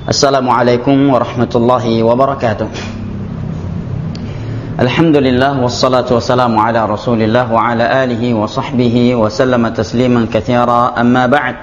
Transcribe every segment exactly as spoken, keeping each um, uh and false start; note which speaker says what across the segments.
Speaker 1: Assalamualaikum warahmatullahi wabarakatuh. Alhamdulillah wassalatu wassalamu ala Rasulillah wa ala alihi wa sahbihi wa sallama tasliman katsira, amma ba'd.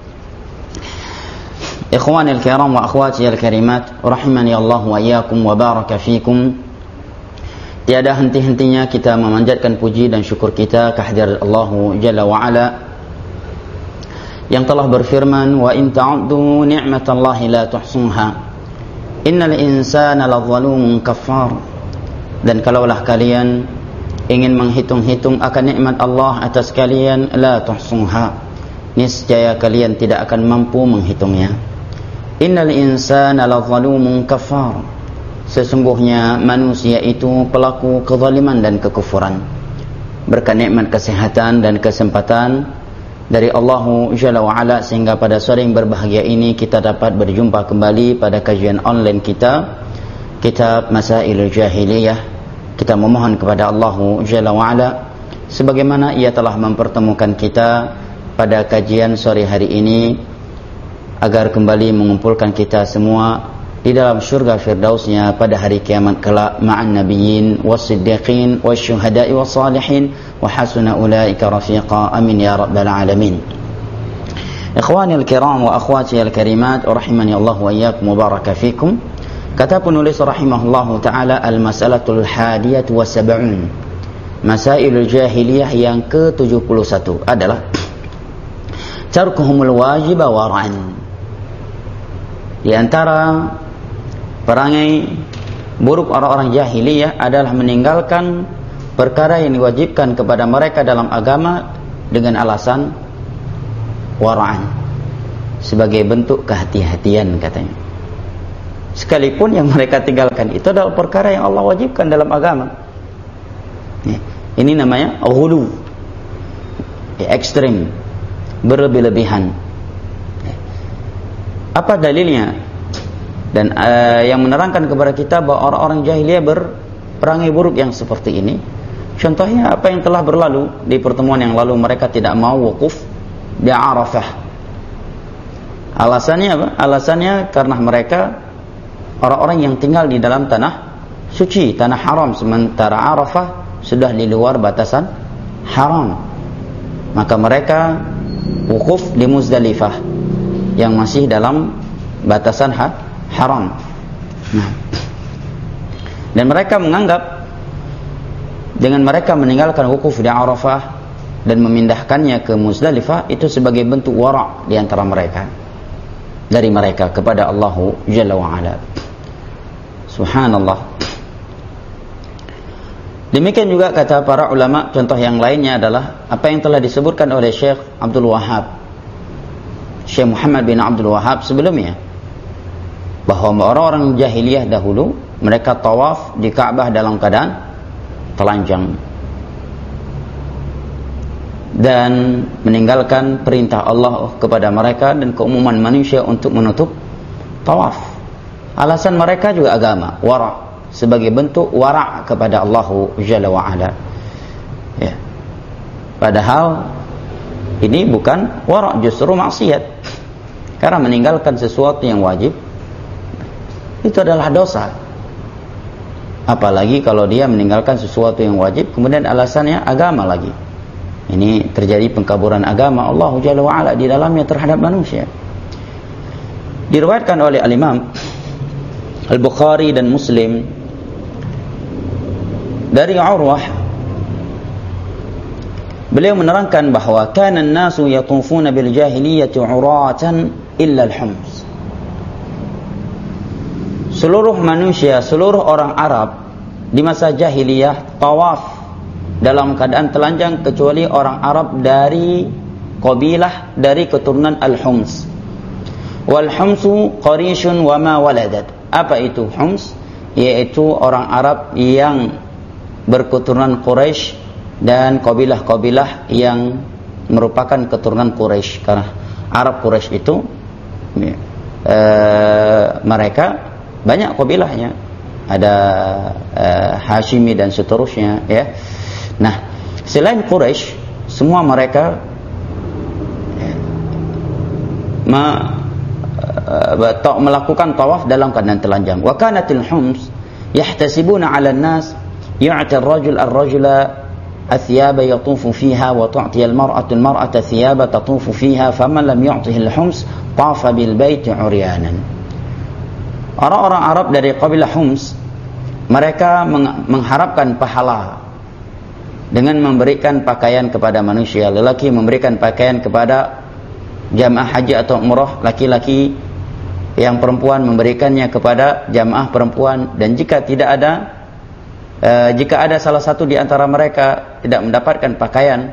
Speaker 1: Ikhwani al-kiram wa akhwati al-karimat, rahimani Allah wa iyyakum wa baraka fikum. Tiada henti-hentinya kita memanjatkan puji dan syukur kita kehadirat Allah Jalla wa Ala yang telah berfirman, wa in ta'uddu ni'matallahi la tuhsuha innal insana ladzalumun kafar. Dan kalaulah kalian ingin menghitung-hitung akan nikmat Allah atas kalian, la tuhsuha, niscaya kalian tidak akan mampu menghitungnya. Innal insana ladzalumun kafar, sesungguhnya manusia itu pelaku kezaliman dan kekufuran. Berkat nikmat kesehatan dan kesempatan dari Allah Jalla wa Ala, sehingga pada sore yang berbahagia ini kita dapat berjumpa kembali pada kajian online kita, kitab Masailul Jahiliyah. Kita memohon kepada Allah Jalla wa Ala sebagaimana Ia telah mempertemukan kita pada kajian sore hari ini, agar kembali mengumpulkan kita semua di dalam surga firdausnya pada hari kiamat kelak, ma'an nabiyyin was-siddiqin wasyuhada'i was-salihin wa hasuna ulaika rafiqa. Amin ya rabbal alamin. Ikhwani al-kiram wa akhwati al-karimat, rahimani Allah wa iyyakum wa baraka fikum. Kata penulis rahimahullahu taala, al-mas'alatul hadiyatu wa sab'un, masailul jahiliyah yang ke tujuh puluh satu adalah tarkuhumul wajiba wara'an. Di antara perangai buruk orang-orang jahiliyah adalah meninggalkan perkara yang diwajibkan kepada mereka dalam agama dengan alasan wara'an, sebagai bentuk kehati-hatian katanya. Sekalipun yang mereka tinggalkan itu adalah perkara yang Allah wajibkan dalam agama. Ini namanya ghulu, ekstrim, berlebih-lebihan. Apa dalilnya? Dan uh, yang menerangkan kepada kita bahwa orang-orang jahiliyah berperangai buruk yang seperti ini, contohnya apa yang telah berlalu di pertemuan yang lalu, mereka tidak mau wukuf di Arafah. Alasannya apa? Alasannya karena mereka orang-orang yang tinggal di dalam tanah suci, tanah haram, sementara Arafah sudah di luar batasan haram. Maka mereka wukuf di Muzdalifah yang masih dalam batasan ha haram. Nah, dan mereka menganggap dengan mereka meninggalkan wukuf di Arafah dan memindahkannya ke Muzdalifah itu sebagai bentuk wara' di antara mereka, dari mereka kepada Allah Jalla wa Ala. Subhanallah. Demikian juga kata para ulama, contoh yang lainnya adalah apa yang telah disebutkan oleh Syekh Abdul Wahhab, Syekh Muhammad bin Abdul Wahhab sebelumnya, bahwa orang-orang jahiliyah dahulu mereka tawaf di Ka'bah dalam keadaan telanjang dan meninggalkan perintah Allah kepada mereka dan keumuman manusia untuk menutup tawaf. Alasan mereka juga agama, wara', sebagai bentuk wara' kepada Allah Jalla wa Ala. Ya. Padahal ini bukan wara', justru maksiat. Karena meninggalkan sesuatu yang wajib itu adalah dosa. Apalagi kalau dia meninggalkan sesuatu yang wajib kemudian alasannya agama lagi. Ini terjadi pengkaburan agama Allah Jalla wa Ala di dalamnya terhadap manusia. Diriwayatkan oleh Al-Imam Al-Bukhari dan Muslim dari Urwah, beliau menerangkan bahwa kana an-nasu yatufuna bil jahiliyyati uratan illa al-hums. Seluruh manusia, seluruh orang Arab di masa jahiliyah tawaf dalam keadaan telanjang kecuali orang Arab dari kabilah dari keturunan al-Hums. Wal humsu qarishun wa ma waladat. Apa itu Hums? Yaitu orang Arab yang berketurunan Quraisy dan kabilah-kabilah yang merupakan keturunan Quraisy. Karena Arab Quraisy itu ya, e, mereka banyak kabilahnya, ada e, Hashimi dan seterusnya ya. Nah, selain Quraisy, semua mereka ma, uh, melakukan tawaf dalam keadaan telanjang. Wa kanatil hums yahtasibuna 'ala an-nas yu'ti ar-rajul ar-rajula الثياب يطوف فيها وتعطي المرأة المرأة ثياب تطوف فيها فمن لم يعطه الحمص طاف بالبيت عريانا. Orang-orang Arab dari kabilah Hums, mereka mengharapkan pahala dengan memberikan pakaian kepada manusia. Lelaki memberikan pakaian kepada jamaah haji atau umrah laki-laki, yang perempuan memberikannya kepada jamaah perempuan. Dan jika tidak ada Uh, jika ada salah satu di antara mereka tidak mendapatkan pakaian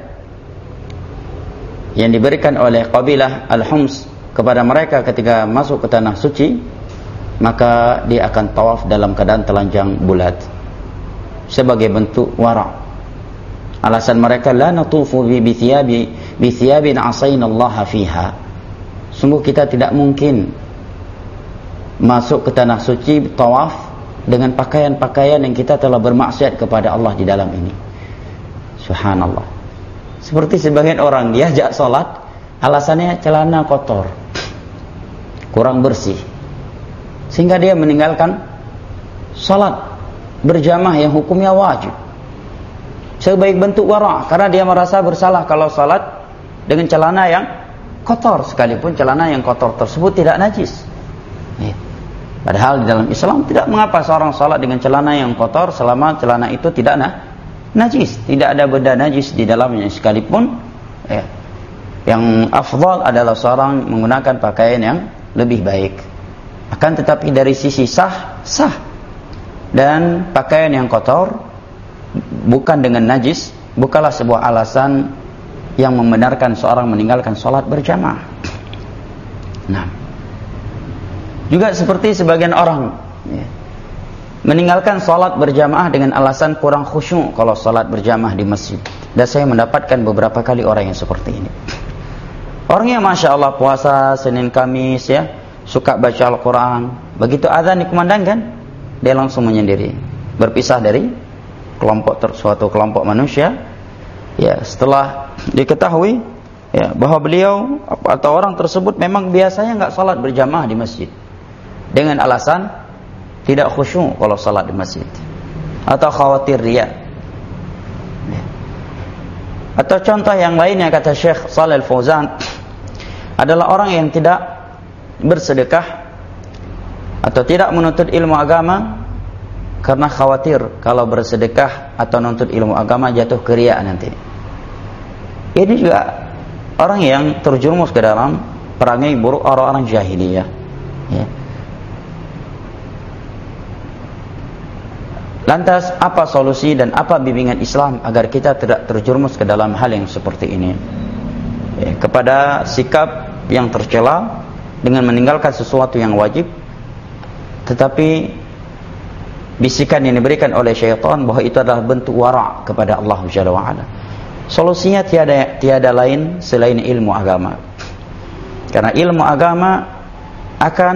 Speaker 1: yang diberikan oleh kabilah Al-Hums kepada mereka ketika masuk ke tanah suci, maka dia akan tawaf dalam keadaan telanjang bulat sebagai bentuk wara'. Alasan mereka, la natufu bi thiyabi bi thiyabin asaynallaha fiha. Sungguh kita tidak mungkin masuk ke tanah suci tawaf dengan pakaian-pakaian yang kita telah bermaksiat kepada Allah di dalam ini. Subhanallah. Seperti sebagian orang diajak sholat, alasannya celana kotor, kurang bersih, sehingga dia meninggalkan sholat berjamaah yang hukumnya wajib sebagai bentuk wara', karena dia merasa bersalah kalau sholat dengan celana yang kotor, sekalipun celana yang kotor tersebut tidak najis. Ya. Padahal di dalam Islam tidak mengapa seorang salat dengan celana yang kotor selama celana itu tidak nah, najis, tidak ada benda najis di dalamnya, sekalipun ya, yang afdal adalah seorang menggunakan pakaian yang lebih baik. Akan tetapi dari sisi sah, sah. Dan pakaian yang kotor bukan dengan najis bukanlah sebuah alasan yang membenarkan seorang meninggalkan salat berjamaah. Nah, juga seperti sebagian orang ya, meninggalkan salat berjamaah dengan alasan kurang khusyuk kalau salat berjamaah di masjid. Dan saya mendapatkan beberapa kali orang yang seperti ini. Orang yang masya Allah puasa Senin Kamis ya, suka baca Al-Quran, begitu azan dikumandangkan, dia langsung menyendiri, berpisah dari kelompok suatu kelompok manusia. Ya, setelah diketahui ya bahwa beliau atau orang tersebut memang biasanya enggak salat berjamaah di masjid, dengan alasan tidak khusyuk kalau salat di masjid, atau khawatir riya. Atau contoh yang lainnya, kata Syekh Shalih Al-Fauzan, adalah orang yang tidak bersedekah atau tidak menuntut ilmu agama karena khawatir kalau bersedekah atau menuntut ilmu agama jatuh ke riya nanti. Ini juga orang yang terjerumus ke dalam perangai buruk orang-orang jahiliyah ya. Lantas apa solusi dan apa bimbingan Islam agar kita tidak terjerumus ke dalam hal yang seperti ini? Ya, kepada sikap yang tercela dengan meninggalkan sesuatu yang wajib, tetapi bisikan yang diberikan oleh syaitan bahwa itu adalah bentuk wara' kepada Allah Jalla wa'ala. Solusinya tiada tiada lain selain ilmu agama. Karena ilmu agama akan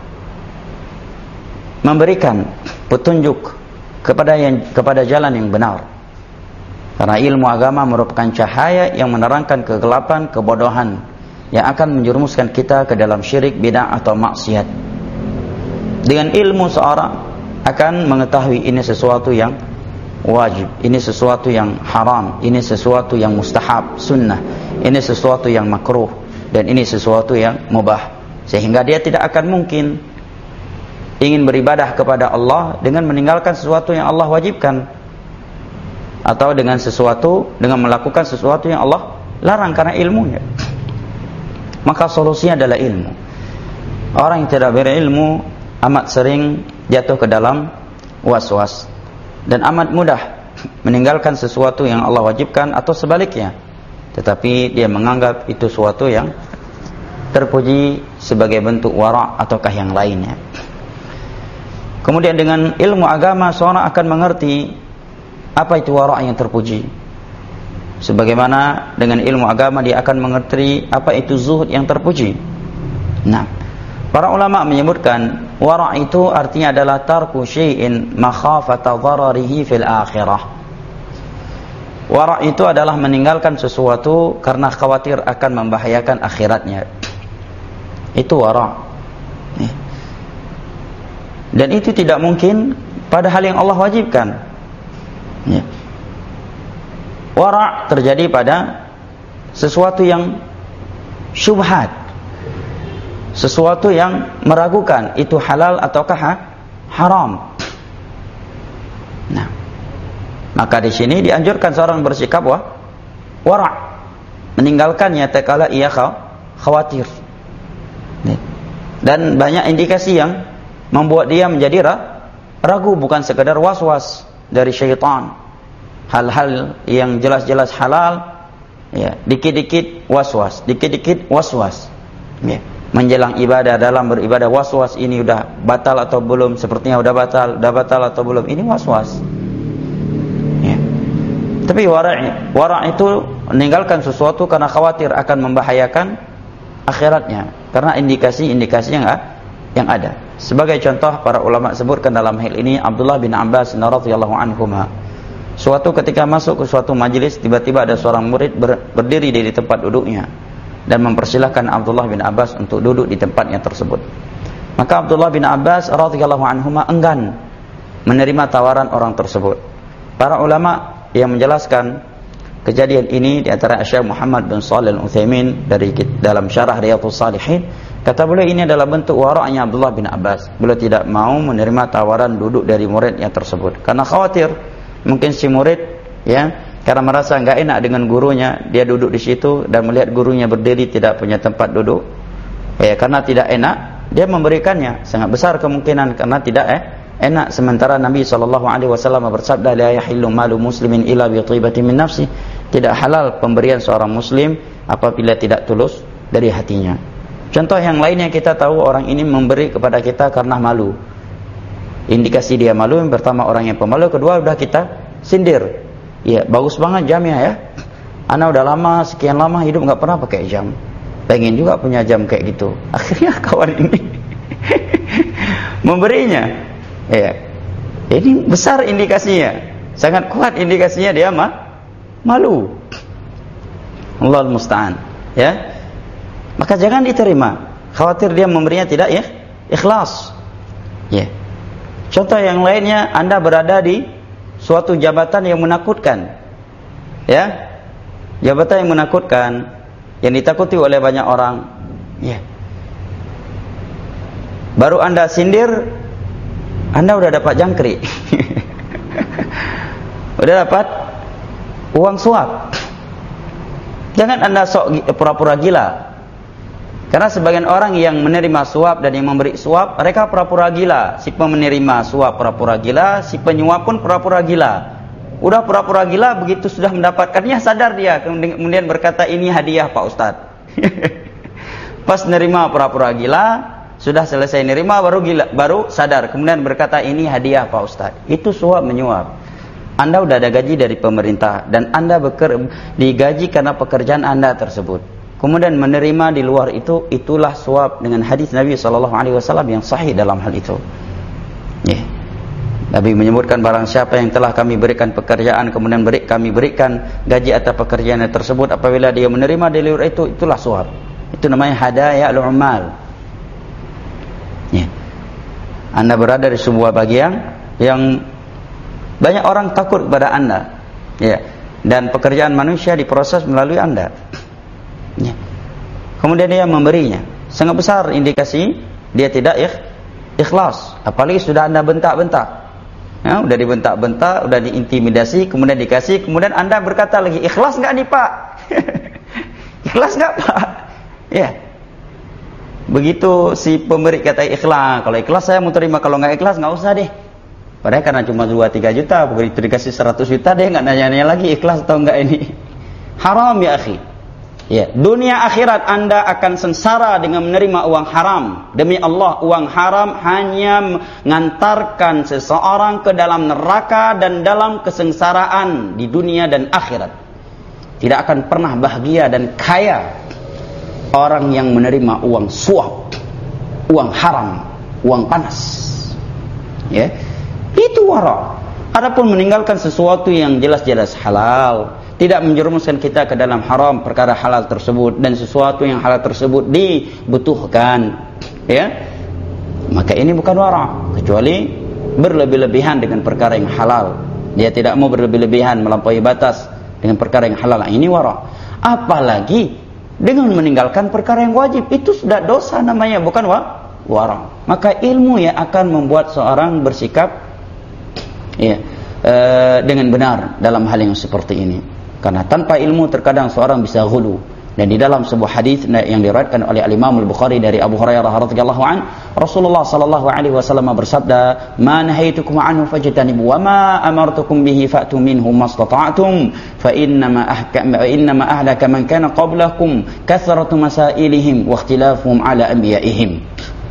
Speaker 1: memberikan petunjuk kepada yang kepada jalan yang benar. Karena ilmu agama merupakan cahaya yang menerangkan kegelapan, kebodohan yang akan menjerumuskan kita ke dalam syirik, bid'ah atau maksiat. Dengan ilmu seorang akan mengetahui ini sesuatu yang wajib, ini sesuatu yang haram, ini sesuatu yang mustahab, sunnah, ini sesuatu yang makruh, dan ini sesuatu yang mubah. Sehingga dia tidak akan mungkin ingin beribadah kepada Allah dengan meninggalkan sesuatu yang Allah wajibkan, atau dengan sesuatu dengan melakukan sesuatu yang Allah larang karena ilmunya. Maka solusinya adalah ilmu. Orang yang tidak berilmu amat sering jatuh ke dalam was-was dan amat mudah meninggalkan sesuatu yang Allah wajibkan atau sebaliknya, tetapi dia menganggap itu sesuatu yang terpuji sebagai bentuk wara' ataukah yang lainnya. Kemudian dengan ilmu agama seorang akan mengerti apa itu wara' yang terpuji. Sebagaimana dengan ilmu agama dia akan mengerti apa itu zuhud yang terpuji. Nah, para ulama menyebutkan wara' itu artinya adalah tarku syai'in makhafata dhararihi fil akhirah. Wara' itu adalah meninggalkan sesuatu karena khawatir akan membahayakan akhiratnya. Itu wara'. Dan itu tidak mungkin pada hal yang Allah wajibkan. Ya. Wara' terjadi pada sesuatu yang syubhat, sesuatu yang meragukan itu halal ataukah haram. Nah, maka di sini dianjurkan seorang bersikap wah, wara', meninggalkannya tatkala ia khawatir. Dan banyak indikasi yang membuat dia menjadi ragu, bukan sekadar was-was dari syaitan. Hal-hal yang jelas-jelas halal, ya, dikit-dikit was-was, dikit-dikit was-was. Ya. Menjelang ibadah, dalam beribadah was-was, ini udah batal atau belum, sepertinya udah batal, udah batal atau belum, ini was-was. Ya. Tapi wara' wara' itu meninggalkan sesuatu karena khawatir akan membahayakan akhiratnya, karena indikasi-indikasi yang yang ada. Sebagai contoh, para ulama sebutkan dalam hal ini Abdullah bin Abbas radhiyallahu anhuma. Suatu ketika masuk ke suatu majelis, tiba-tiba ada seorang murid ber, berdiri dari tempat duduknya dan mempersilahkan Abdullah bin Abbas untuk duduk di tempatnya tersebut. Maka Abdullah bin Abbas radhiyallahu anhuma enggan menerima tawaran orang tersebut. Para ulama yang menjelaskan kejadian ini, di antara Syekh Muhammad bin Shalih Al-Utsaimin dari dalam Syarah Riyadhus Shalihin, kata beliau ini adalah bentuk wara'nya Abdullah bin Abbas. Beliau tidak mau menerima tawaran duduk dari muridnya tersebut karena khawatir mungkin si murid, ya, karena merasa enggak enak dengan gurunya, dia duduk di situ dan melihat gurunya berdiri tidak punya tempat duduk. Ya, karena tidak enak, dia memberikannya. Sangat besar kemungkinan karena tidak eh enak. Sementara Nabi sallallahu alaihi wasallam bersabda, la yahillu malu muslimin illa bi thibati min nafsi. Tidak halal pemberian seorang muslim apabila tidak tulus dari hatinya. Contoh yang lainnya, kita tahu orang ini memberi kepada kita karena malu. Indikasi dia malu, yang pertama orang yang pemalu, kedua udah kita sindir. Ya, bagus banget jamnya ya. Ana udah lama, sekian lama hidup nggak pernah pakai jam. Pengen juga punya jam kayak gitu. Akhirnya kawan ini memberinya. Ya. Ini besar indikasinya. Sangat kuat indikasinya dia mah malu. Allahul musta'an. Ya. Maka jangan diterima. Khawatir dia memberinya tidak ya ikhlas. Ya. Contoh yang lainnya, Anda berada di suatu jabatan yang menakutkan. Ya. Jabatan yang menakutkan, yang ditakuti oleh banyak orang. Ya. Baru Anda sindir, Anda udah dapat jangkrik. Udah dapat uang suap. Jangan Anda sok pura-pura gila. Karena sebagian orang yang menerima suap dan yang memberi suap, mereka pura-pura gila. Si penerima suap pura-pura gila, si penyuap pun pura-pura gila. Udah pura-pura gila, begitu sudah mendapatkannya sadar dia, kemudian berkata ini hadiah Pak Ustadz. Pas nerima pura-pura gila, sudah selesai nerima baru gila, baru sadar, kemudian berkata ini hadiah Pak Ustadz. Itu suap menyuap. Anda udah ada gaji dari pemerintah dan Anda beker, digaji karena pekerjaan Anda tersebut. Kemudian menerima di luar itu, itulah suap dengan hadis Nabi sallallahu alaihi wasallam yang sahih dalam hal itu. Ya. Nabi menyebutkan barang siapa yang telah kami berikan pekerjaan kemudian beri, kami berikan gaji atas pekerjaan tersebut, apabila dia menerima di luar itu, itulah suap. Itu namanya hadaya al-ummal. Ya. Anda berada di sebuah bagian yang banyak orang takut kepada Anda. Ya. Dan pekerjaan manusia diproses melalui Anda. Ya. Kemudian dia memberinya, sangat besar indikasi dia tidak ikhlas. Apalagi sudah Anda bentak-bentak, ya, udah dibentak-bentak, udah diintimidasi, kemudian dikasih, kemudian Anda berkata lagi, ikhlas nggak nih Pak? Ikhlas nggak Pak? Ya. Begitu si pemberi kata ikhlas, kalau ikhlas saya mau terima, kalau nggak ikhlas nggak usah deh. Padahal karena cuma dua tiga juta, begitu dikasih seratus juta, dia nggak nanya-nanya lagi ikhlas atau enggak ini. Haram ya akhi. Ya, dunia akhirat Anda akan sengsara dengan menerima uang haram. Demi Allah, uang haram hanya mengantarkan seseorang ke dalam neraka dan dalam kesengsaraan di dunia dan akhirat. Tidak akan pernah bahagia dan kaya orang yang menerima uang suap, uang haram, uang panas. Ya, itu wara. Adapun meninggalkan sesuatu yang jelas-jelas halal, tidak menjerumuskan kita ke dalam haram perkara halal tersebut, dan sesuatu yang halal tersebut dibutuhkan, ya, maka ini bukan wara. kecuali berlebih-lebihan dengan perkara yang halal. Dia tidak mau berlebih-lebihan melampaui batas dengan perkara yang halal. Ini wara. Apalagi dengan meninggalkan perkara yang wajib, itu sudah dosa namanya, bukan wa wara. Maka ilmu yang akan membuat seorang bersikap ya, e, dengan benar dalam hal yang seperti ini. Karena tanpa ilmu terkadang seorang bisa ghulu. Dan di dalam sebuah hadis yang diriwayatkan oleh Al-Imam Al-Bukhari dari Abu Hurairah radhiyallahu an, Rasulullah sallallahu alaihi wasallam bersabda, "Ma nahaitukum anhu fajtanibu wa ma amartukum bihi fa'tu minhu mastata'tum, fa inna ma ahkam inna ma ahlaka man kana qablakum kathratu masailihim wa ikhtilafuhum ala anbiya'ihim."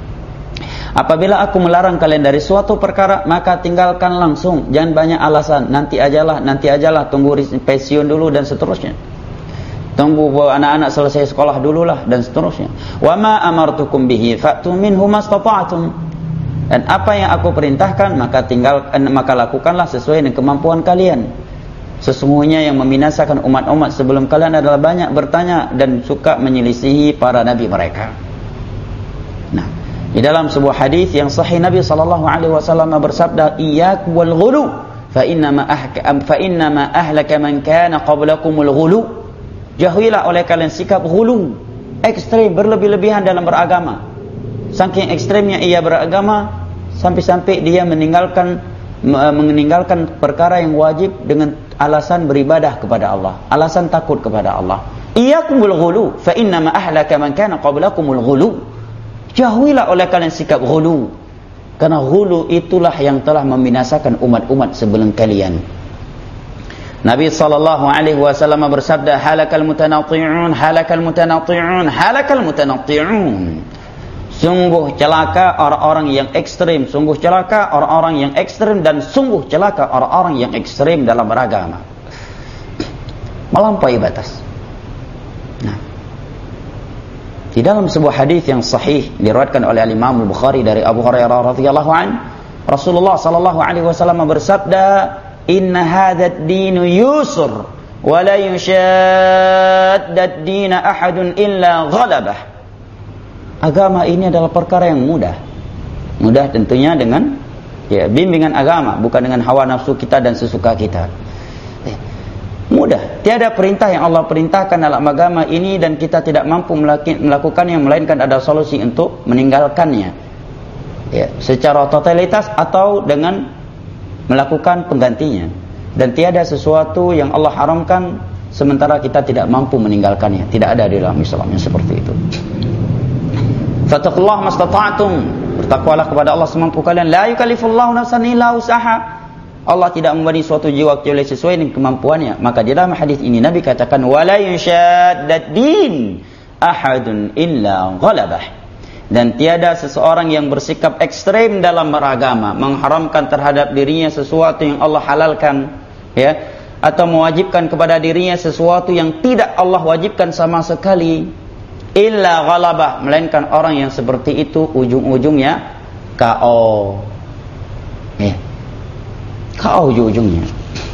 Speaker 1: Apabila aku melarang kalian dari suatu perkara, maka tinggalkan langsung, jangan banyak alasan, nanti ajalah, nanti ajalah, tunggu pensiun dulu dan seterusnya. Tunggu anak-anak selesai sekolah dululah dan seterusnya. Wa ma amartukum bihi fa'tu minhu mastata'tum. Dan apa yang aku perintahkan maka tinggal maka lakukanlah sesuai dengan kemampuan kalian. Sesungguhnya yang membinasakan umat-umat sebelum kalian adalah banyak bertanya dan suka menyelisihi para nabi mereka. Nah, di dalam sebuah hadis yang sahih Nabi sallallahu alaihi wasallam bersabda, "Iyyakum wal ghulu, fa inna ma ahkam fa inna ma ahlaka man kana qablakumul ghulu." Jauhilah oleh kalian sikap ghulu, ekstrem, berlebih-lebihan dalam beragama. Saking ekstremnya ia beragama sampai-sampai dia meninggalkan meninggalkan perkara yang wajib dengan alasan beribadah kepada Allah, alasan takut kepada Allah. Iyyakumul ghulu, fa inna ma ahlaka man kana qablakumul ghulu. Jauhilah oleh kalian sikap ghulu, karena ghulu itulah yang telah membinasakan umat-umat sebelum kalian. Nabi sallallahu alaihi wasallam bersabda, halakal mutanatti'un, halakal mutanatti'un, halakal mutanatti'un. Sungguh celaka orang-orang yang ekstrem, sungguh celaka orang-orang yang ekstrem, dan sungguh celaka orang-orang yang ekstrem dalam beragama, melampaui batas. Nah, di dalam sebuah hadis yang sahih diriwayatkan oleh Imam Al-Bukhari dari Abu Hurairah radhiyallahu anhu, Rasulullah sallallahu alaihi wasallam bersabda, "Inna hadzal dinu yusr wa la yushaddad dina ahadun illa ghalabah." Agama ini adalah perkara yang mudah. Mudah tentunya dengan ya bimbingan agama, bukan dengan hawa nafsu kita dan sesuka kita. Eh, mudah. Tiada perintah yang Allah perintahkan dalam agama ini dan kita tidak mampu melakukannya, melainkan ada solusi untuk meninggalkannya. Ya, secara totalitas atau dengan melakukan penggantinya. Dan tiada sesuatu yang Allah haramkan sementara kita tidak mampu meninggalkannya. Tidak ada di dalam Islam yang seperti itu. Fattaqullaha mastata'tum. Bertakwalah kepada Allah semampu kalian. La yukallifullahu nafsan illa wus'aha. Allah tidak memberi suatu jiwa kecuali sesuai dengan kemampuannya. Maka di dalam hadis ini Nabi katakan, wala yushaddad din ahadun illa ghalabah. Dan tiada seseorang yang bersikap ekstrem dalam beragama, mengharamkan terhadap dirinya sesuatu yang Allah halalkan, ya, atau mewajibkan kepada dirinya sesuatu yang tidak Allah wajibkan sama sekali, illa ghalabah, melainkan orang yang seperti itu ujung-ujungnya K O. Ya. K O ujung-ujungnya.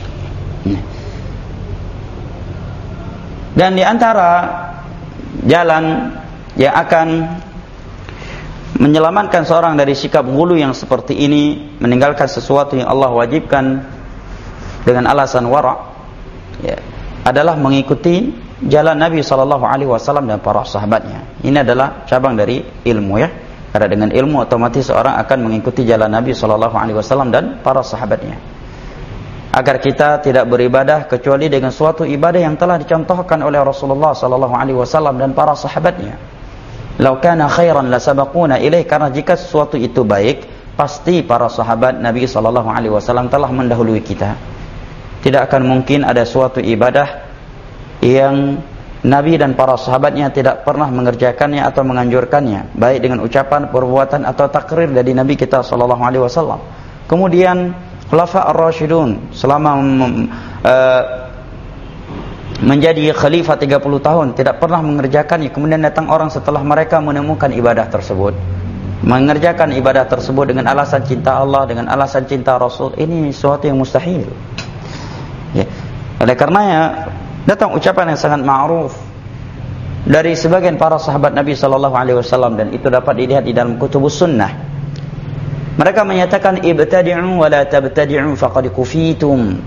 Speaker 1: Dan di antara jalan yang akan menyelamatkan seorang dari sikap ghulu yang seperti ini, meninggalkan sesuatu yang Allah wajibkan dengan alasan wara', ya, adalah mengikuti jalan Nabi sallallahu alaihi wasallam dan para sahabatnya. Ini adalah cabang dari ilmu, ya. Karena dengan ilmu otomatis seorang akan mengikuti jalan Nabi sallallahu alaihi wasallam dan para sahabatnya. Agar kita tidak beribadah kecuali dengan suatu ibadah yang telah dicontohkan oleh Rasulullah sallallahu alaihi wasallam dan para sahabatnya. Lau kana khairan la sabaquna ilaih, karena jika sesuatu itu baik, pasti para sahabat Nabi sallallahu alaihi wasallam telah mendahului kita. Tidak akan mungkin ada suatu ibadah yang Nabi dan para sahabatnya tidak pernah mengerjakannya atau menganjurkannya, baik dengan ucapan, perbuatan atau takrir dari Nabi kita sallallahu alaihi wasallam. Kemudian Khulafa ar-Rasyidun selama uh, menjadi khalifah tiga puluh tahun tidak pernah mengerjakannya. Kemudian datang orang setelah mereka menemukan ibadah tersebut, mengerjakan ibadah tersebut dengan alasan cinta Allah, dengan alasan cinta Rasul. Ini sesuatu yang mustahil, ya. Oleh karenanya datang ucapan yang sangat ma'ruf dari sebagian para sahabat Nabi sallallahu alaihi wasallam, dan itu dapat dilihat di dalam kutubus sunnah. Mereka menyatakan ibtadi'u wa la tabtadi'u faqad kufitum.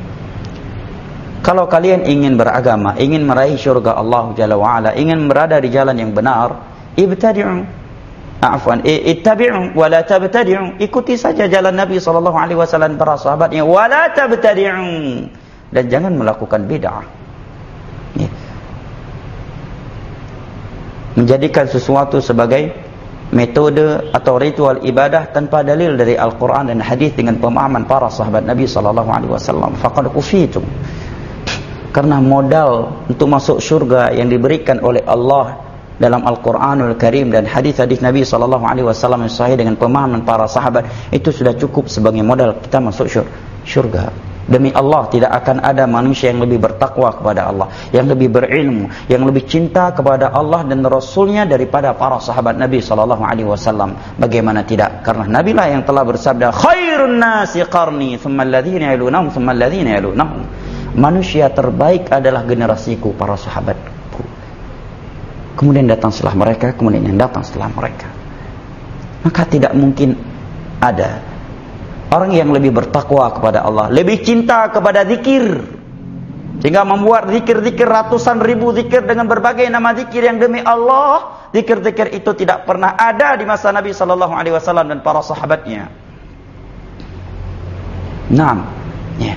Speaker 1: Kalau kalian ingin beragama, ingin meraih syurga Allah Jalla wa Ala, ingin berada di jalan yang benar, ibtadi'u, afwan, ittabi'u wa la tabtadi'u. Ikuti saja jalan Nabi sallallahu alaihi wasallam, para sahabatnya, wa la tabtadi'u, dan jangan melakukan bid'ah. Ya. Menjadikan sesuatu sebagai metode atau ritual ibadah tanpa dalil dari Al-Quran dan hadis dengan pemahaman para sahabat Nabi sallallahu alaihi wasallam, faqad kufitum. Karena modal untuk masuk syurga yang diberikan oleh Allah dalam Al-Quranul Karim dan hadis-hadis Nabi sallallahu alaihi wasallam yang sahih dengan pemahaman para sahabat, itu sudah cukup sebagai modal kita masuk syurga. Demi Allah, tidak akan ada manusia yang lebih bertakwa kepada Allah, yang lebih berilmu, yang lebih cinta kepada Allah dan Rasulnya daripada para sahabat Nabi sallallahu alaihi wasallam. Bagaimana tidak? Karena Nabi lah yang telah bersabda, khairun nasi qarni, thumma alladhina yalunahum, thumma alladhina yalunahum. Manusia terbaik adalah generasiku, para sahabatku. Kemudian datang setelah mereka, kemudian yang datang setelah mereka. Maka tidak mungkin ada orang yang lebih bertakwa kepada Allah, lebih cinta kepada zikir, sehingga membuat zikir-zikir ratusan ribu zikir dengan berbagai nama zikir yang demi Allah, zikir-zikir itu tidak pernah ada di masa Nabi sallallahu alaihi wasallam dan para sahabatnya. Naam. Ya.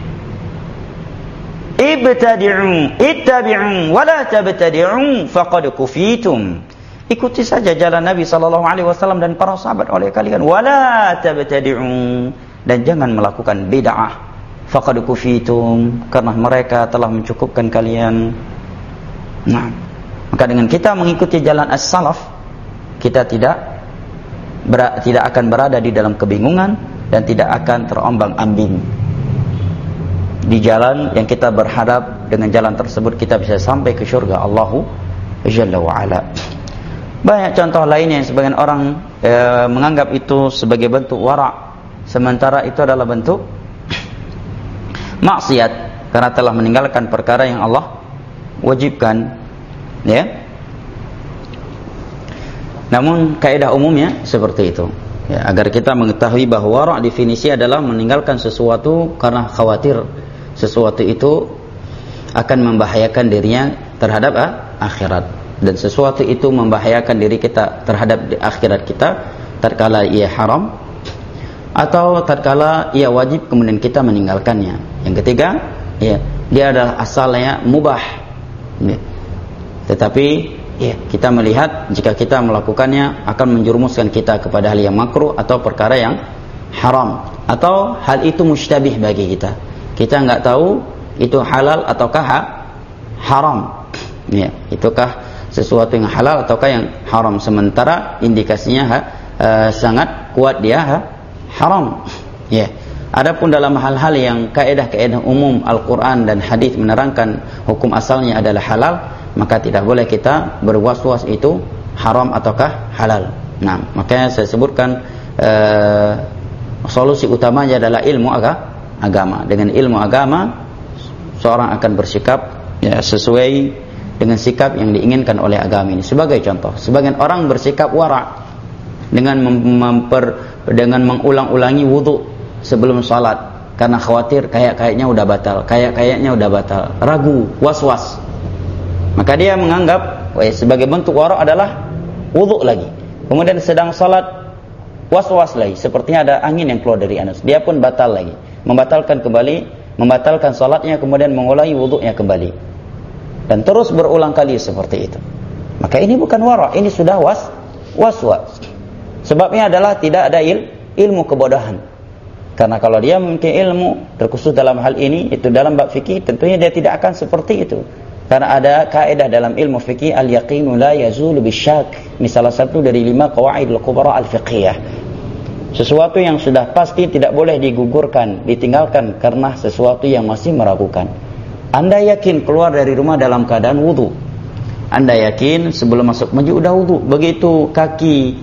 Speaker 1: Ibtadi'u, ittabi'u, wa la tabtadi'u faqad kufitum. Ikuti saja jalan Nabi sallallahu alaihi wasallam dan para sahabat oleh kalian. Wa la tabtadi'u, dan jangan melakukan bid'ah, faqad kufitum, karena mereka telah mencukupkan kalian. Nah, maka dengan kita mengikuti jalan as-salaf, kita tidak ber, tidak akan berada di dalam kebingungan dan tidak akan terombang-ambing di jalan yang kita berharap dengan jalan tersebut kita bisa sampai ke syurga Allah Jalla wa Ala. Banyak contoh lainnya yang sebagian orang e, menganggap itu sebagai bentuk wara', sementara itu adalah bentuk maksiat karena telah meninggalkan perkara yang Allah wajibkan, ya. Namun kaidah umumnya seperti itu, ya, agar kita mengetahui bahwa wara' definisi adalah meninggalkan sesuatu karena khawatir sesuatu itu akan membahayakan dirinya terhadap ah, akhirat, dan sesuatu itu membahayakan diri kita terhadap akhirat kita tatkala ia haram atau tatkala ia wajib kemudian kita meninggalkannya. Yang ketiga, ya, dia adalah asalnya mubah, ya. Tetapi ya, kita melihat jika kita melakukannya akan menjerumuskan kita kepada hal yang makruh atau perkara yang haram, atau hal itu musytabih bagi kita. Kita enggak tahu itu halal ataukah ha haram. Ya, itukah sesuatu yang halal ataukah yang haram, sementara indikasinya ha, uh, sangat kuat dia ha, haram. Ya. Adapun dalam hal-hal yang kaidah-kaidah umum Al-Qur'an dan hadis menerangkan hukum asalnya adalah halal, maka tidak boleh kita berwas-was itu haram ataukah halal. Nah, makanya saya sebutkan uh, solusi utamanya adalah ilmu aga, agama. Dengan ilmu agama seorang akan bersikap ya, sesuai dengan sikap yang diinginkan oleh agama ini. Sebagai contoh, sebagian orang bersikap wara' dengan memper, dengan mengulang-ulangi wudu sebelum salat karena khawatir kayak-kayaknya udah batal, kayak-kayaknya udah batal, ragu, was-was. Maka dia menganggap wah, sebagai bentuk wara' adalah wudu lagi. Kemudian sedang salat was-was lagi, sepertinya ada angin yang keluar dari anus. Dia pun batal lagi, membatalkan kembali, membatalkan salatnya, kemudian mengulangi wudunya kembali, dan terus berulang kali seperti itu. Maka ini bukan wara', ini sudah was was-was. Sebabnya adalah tidak ada il, ilmu kebodohan. Karena kalau dia memiliki ilmu terkhusus dalam hal ini, itu dalam bab fikih, tentunya dia tidak akan seperti itu. Karena ada kaidah dalam ilmu fikih, al-yaqinu la yazulu bisyak. Ini salah satu dari lima qawaidul kubra al-fiqhiyah. Sesuatu yang sudah pasti tidak boleh digugurkan, ditinggalkan karena sesuatu yang masih meragukan. Anda yakin keluar dari rumah dalam keadaan wudu. Anda yakin sebelum masuk masjid udah wudu. Begitu kaki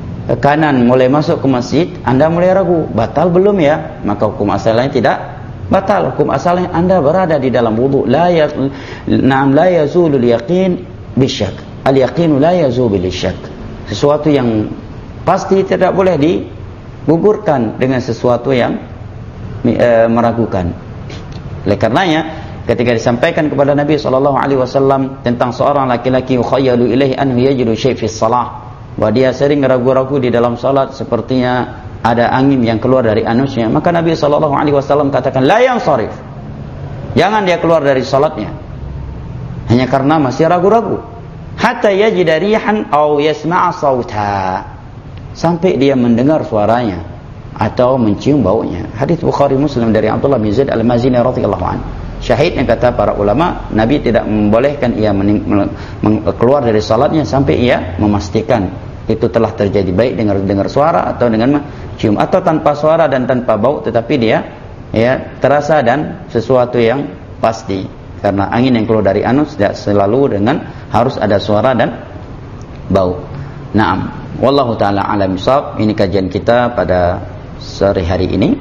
Speaker 1: kanan mulai masuk ke masjid, Anda mulai ragu, batal belum ya? Maka hukum asalnya tidak batal. Hukum asalnya Anda berada di dalam wudu. La ya na'am la yazulul yaqin bisyak. Al yaqinu la yazulu bil syak. Sesuatu yang pasti tidak boleh di gugurkan dengan sesuatu yang e, meragukan. Oleh karenanya ketika disampaikan kepada Nabi sallallahu alaihi wasallam tentang seorang laki-laki yukhayyalu ilaihi anhu yajidu syai' fi shalah, bahwa dia sering ragu-ragu di dalam salat sepertinya ada angin yang keluar dari anusnya, maka Nabi sallallahu alaihi wasallam katakan la yansarif, jangan dia keluar dari salatnya hanya karena masih ragu-ragu, hatta yajida rihan aw yasma'a sauta, sampai dia mendengar suaranya atau mencium baunya. Hadis Bukhari Muslim dari Abdullah bin Zaid Al-Mazini radhiyallahu anhu. Syahid yang kata para ulama, Nabi tidak membolehkan ia mening, men, keluar dari salatnya sampai ia memastikan itu telah terjadi, baik dengar dengar suara atau dengan cium, atau tanpa suara dan tanpa bau, tetapi dia ya terasa dan sesuatu yang pasti. Karena angin yang keluar dari anus tidak selalu dengan harus ada suara dan bau. Naam, wallahu taala alam bisawab. Ini kajian kita pada sore hari ini,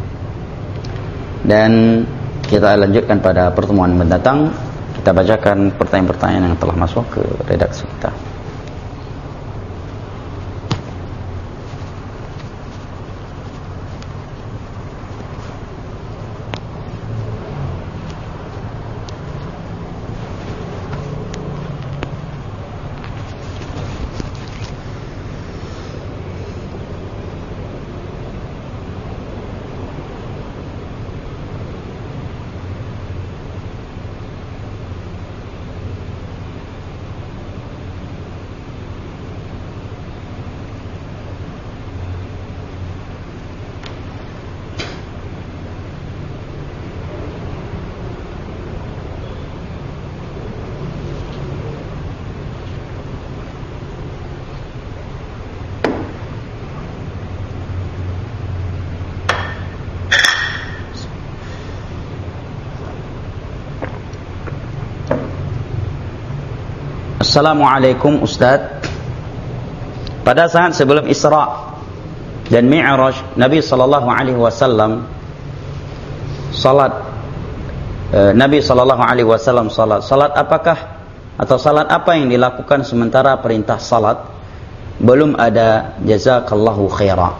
Speaker 1: dan kita lanjutkan pada pertemuan mendatang. Kita bacakan pertanyaan-pertanyaan yang telah masuk ke redaksi kita. Assalamualaikum Ustaz. Pada saat sebelum Isra dan Mi'raj, Nabi sallallahu alaihi wasallam salat eh, Nabi sallallahu alaihi wasallam salat. Salat apakah atau salat apa yang dilakukan sementara perintah salat belum ada jazakallahu khaira?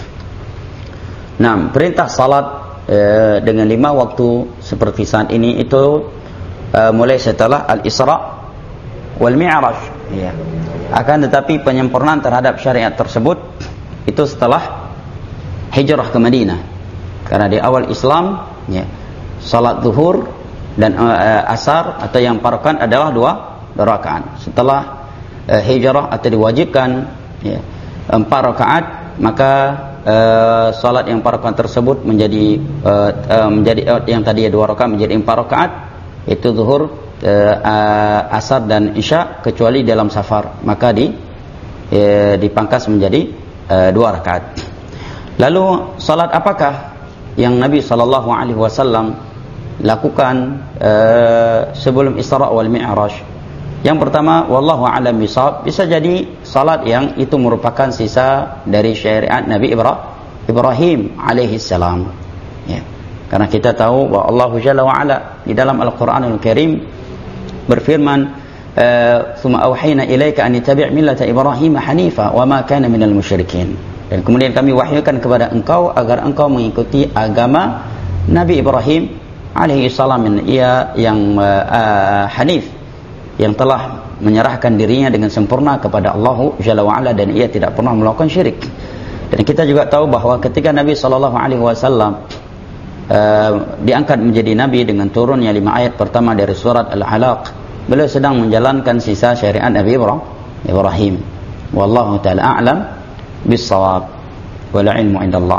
Speaker 1: Nah, perintah salat eh, dengan lima waktu seperti saat ini itu eh, mulai setelah Al-Isra wal Mi'raj, ya. Akan tetapi penyempurnaan terhadap syariat tersebut itu setelah hijrah ke Madinah. Karena di awal Islam, ya, salat zuhur dan uh, asar atau yang empat rakaat adalah dua rakaat. Setelah uh, hijrah atau diwajibkan, ya, empat rakaat, maka uh, salat yang empat rakaat tersebut menjadi uh, uh, menjadi uh, yang tadi dua rakaat menjadi empat rakaat, itu zuhur, Uh, uh, asar dan isya, kecuali dalam safar, maka di uh, dipangkas menjadi uh, dua rakaat. Lalu salat apakah yang Nabi sallallahu alaihi wasallam lakukan uh, sebelum Isra wal Mi'raj? Yang pertama, wallahu a'lam bishawab, bisa jadi salat yang itu merupakan sisa dari syariat Nabi Ibrahim alaihi salam, ya. Karena kita tahu bahwa Allah Jalla wa Ala di dalam Al-Qur'anul Karim berfirman, "Tsumma auhayna ilaika an tattabi' millata Ibrahim hanifa wa ma kana minal musyrikin." Dan kemudian kami wahyukan kepada engkau agar engkau mengikuti agama Nabi Ibrahim alaihi salam, ia yang uh, hanif, yang telah menyerahkan dirinya dengan sempurna kepada Allah Jalla wa Ala, dan ia tidak pernah melakukan syirik. Dan kita juga tahu bahwa ketika Nabi sallallahu alaihi wasallam Uh, diangkat menjadi nabi dengan turunnya lima ayat pertama dari surat Al-Alaq, beliau sedang menjalankan sisa syariat Nabi Ibrahim. Wallahu ta'ala a'lam bis-shawab, wal ilmu indallah.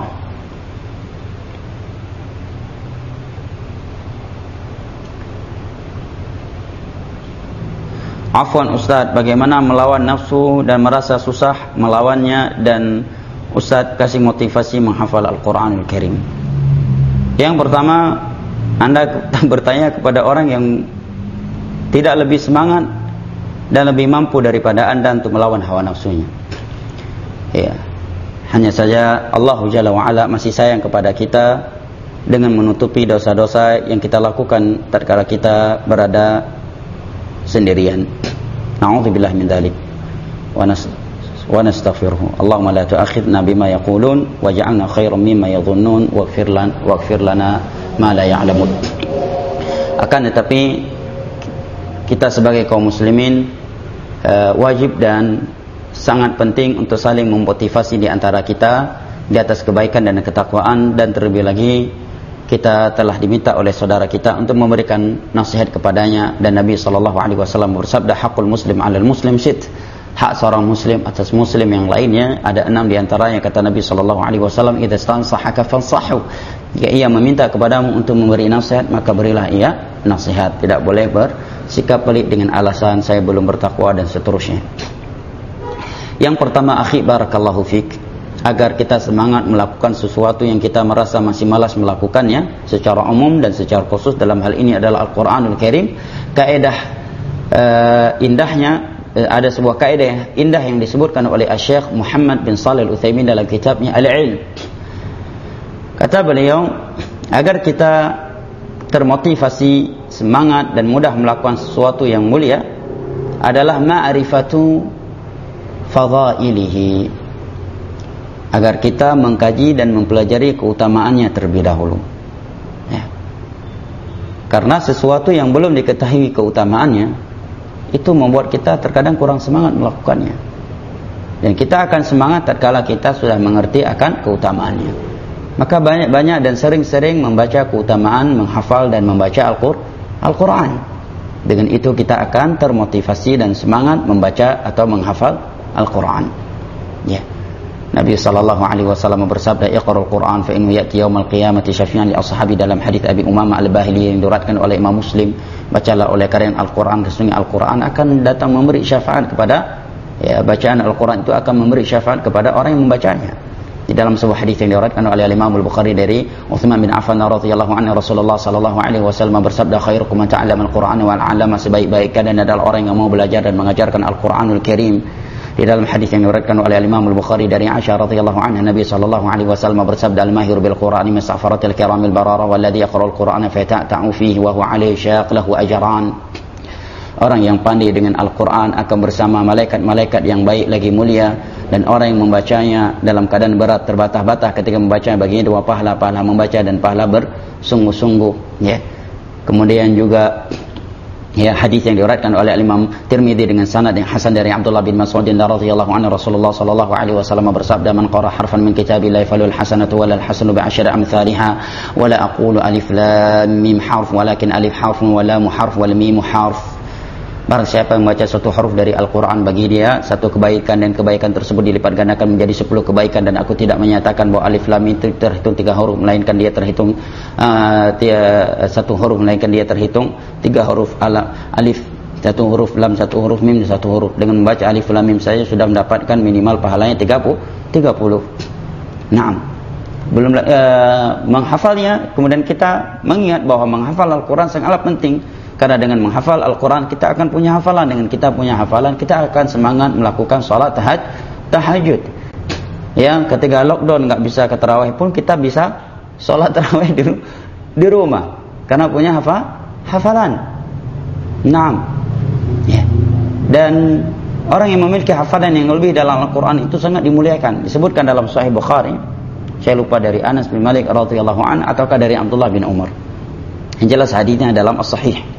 Speaker 1: Afwan Ustaz, bagaimana melawan nafsu dan merasa susah melawannya, dan Ustaz kasih motivasi menghafal Al-Qur'anul Karim. Yang pertama, Anda bertanya kepada orang yang tidak lebih semangat dan lebih mampu daripada Anda untuk melawan hawa nafsunya. Ya. Hanya saja Allah Jalla wa Ala masih sayang kepada kita dengan menutupi dosa-dosa yang kita lakukan tatkala kita berada sendirian. Na'udzubillah min dzalik. Wa nas wa nastaghfiruh. Allahumma la tu'akhidna bima yaqulun waj'alna khairan mimma yadhunnun waghfir lana waghfir lana ma la ya'lamun. Akan tetapi kita sebagai kaum muslimin uh, wajib dan sangat penting untuk saling memotivasi di antara kita di atas kebaikan dan ketakwaan, dan terlebih lagi kita telah diminta oleh saudara kita untuk memberikan nasihat kepadanya, dan Nabi sallallahu alaihi wasallam bersabda, haqqul muslim 'alal muslim sit, hak seorang muslim atas muslim yang lainnya ada enam di antaranya, kata Nabi sallallahu alaihi wasallam, idza stansahaka fansahu, jika ia meminta kepadamu untuk memberi nasihat maka berilah ia nasihat, tidak boleh bersikap pelit dengan alasan saya belum bertakwa dan seterusnya. Yang pertama, akhi barakallahu fik, agar kita semangat melakukan sesuatu yang kita merasa masih malas melakukannya secara umum dan secara khusus dalam hal ini adalah Al-Quranul Karim. Kaedah uh, indahnya, uh, ada sebuah kaedah indah yang disebutkan oleh Syekh Muhammad bin Shalih Al-Utsaimin dalam kitabnya Al-Ilm. Kata beliau, agar kita termotivasi, semangat dan mudah melakukan sesuatu yang mulia adalah ma'rifatu fadhailihi, agar kita mengkaji dan mempelajari keutamaannya terlebih dahulu, ya. Karena sesuatu yang belum diketahui keutamaannya itu membuat kita terkadang kurang semangat melakukannya, dan kita akan semangat tatkala kita sudah mengerti akan keutamaannya. Maka banyak-banyak dan sering-sering membaca keutamaan, menghafal dan membaca Al-Quran. Dengan itu kita akan termotivasi dan semangat membaca atau menghafal Al-Quran, ya. Nabi sallallahu alaihi wasallam bersabda, "Iqra'ul Qur'an fa innahu ya'ti yaumil qiyamati syafi'an li ashabi," dalam hadis Abi Umamah Al-Bahili yang diriwayatkan oleh Imam Muslim. Bacalah oleh kalian Al-Quran, sesungguhnya Al-Quran akan datang memberi syafaat kepada, ya, bacaan Al-Quran itu akan memberi syafaat kepada orang yang membacanya. Di dalam sebuah hadis yang diriwayatkan oleh Imam Al-Bukhari dari Utsman bin Affan radhiyallahu anhu, Rasulullah sallallahu alaihi wasallam bersabda, "Khairukum man ta'allama al-Qur'ana wal 'allama," sebaik-baik kalian adalah orang yang mau belajar dan mengajarkan Al-Qur'anul Karim. Di dalam hadis yang diriwayatkan oleh Imam Al-Bukhari dari Aisyah radhiyallahu anha, Nabi sallallahu alaihi wasallam bersabda, "Al-mahir bil Qur'ani masafaratil kiramil barara walladhi yaqra'ul Qur'ana fata'ta'u fihi wa huwa 'alayhi syaq lahu ajran." Orang yang pandai dengan Al-Quran akan bersama malaikat-malaikat yang baik lagi mulia, dan orang yang membacanya dalam keadaan berat terbatah-batah ketika membacanya baginya dua pahala, pahala membaca dan pahala bersungguh-sungguh, ya. Kemudian juga, ya, hadis yang diriwayatkan oleh Imam Tirmidzi dengan sanad yang hasan dari Abdullah bin Mas'ud radhiyallahu anhu, Rasulullah sallallahu alaihi wasallam bersabda, "Man qara harfan min kitabillahi falul hasanatu wal hasanu bi asyri amsalha wa la aqulu alif lam mim harf walakin alif harfun wa lam harf wal mim harf." Barang siapa yang membaca satu huruf dari Al-Quran, bagi dia satu kebaikan, dan kebaikan tersebut dilipat gandakan menjadi sepuluh kebaikan, dan aku tidak menyatakan bahwa alif lam itu terhitung tiga huruf, melainkan dia terhitung uh, tia, satu huruf, melainkan dia terhitung tiga huruf. Ala, alif satu huruf, lam satu huruf, mim satu huruf. Dengan membaca alif lam mim saja sudah mendapatkan minimal pahalanya tiga puluh. Naam. Belum uh, menghafalnya, kemudian kita mengingat bahwa menghafal Al-Quran sangatlah penting. Karena dengan menghafal Al-Quran kita akan punya hafalan. Dengan kita punya hafalan, kita akan semangat melakukan sholat tahaj, tahajud. Ya, ketika lockdown nggak bisa ke tarawih pun kita bisa sholat tarawih di, di rumah. Karena punya hafal, hafalan. Naam. Ya. Dan orang yang memiliki hafalan yang lebih dalam Al-Quran itu sangat dimuliakan. Disebutkan dalam Sahih Bukhari. Saya lupa dari Anas bin Malik radhiyallahu anhu ataukah dari Abdullah bin Umar. Yang jelas hadisnya dalam As-Sahih.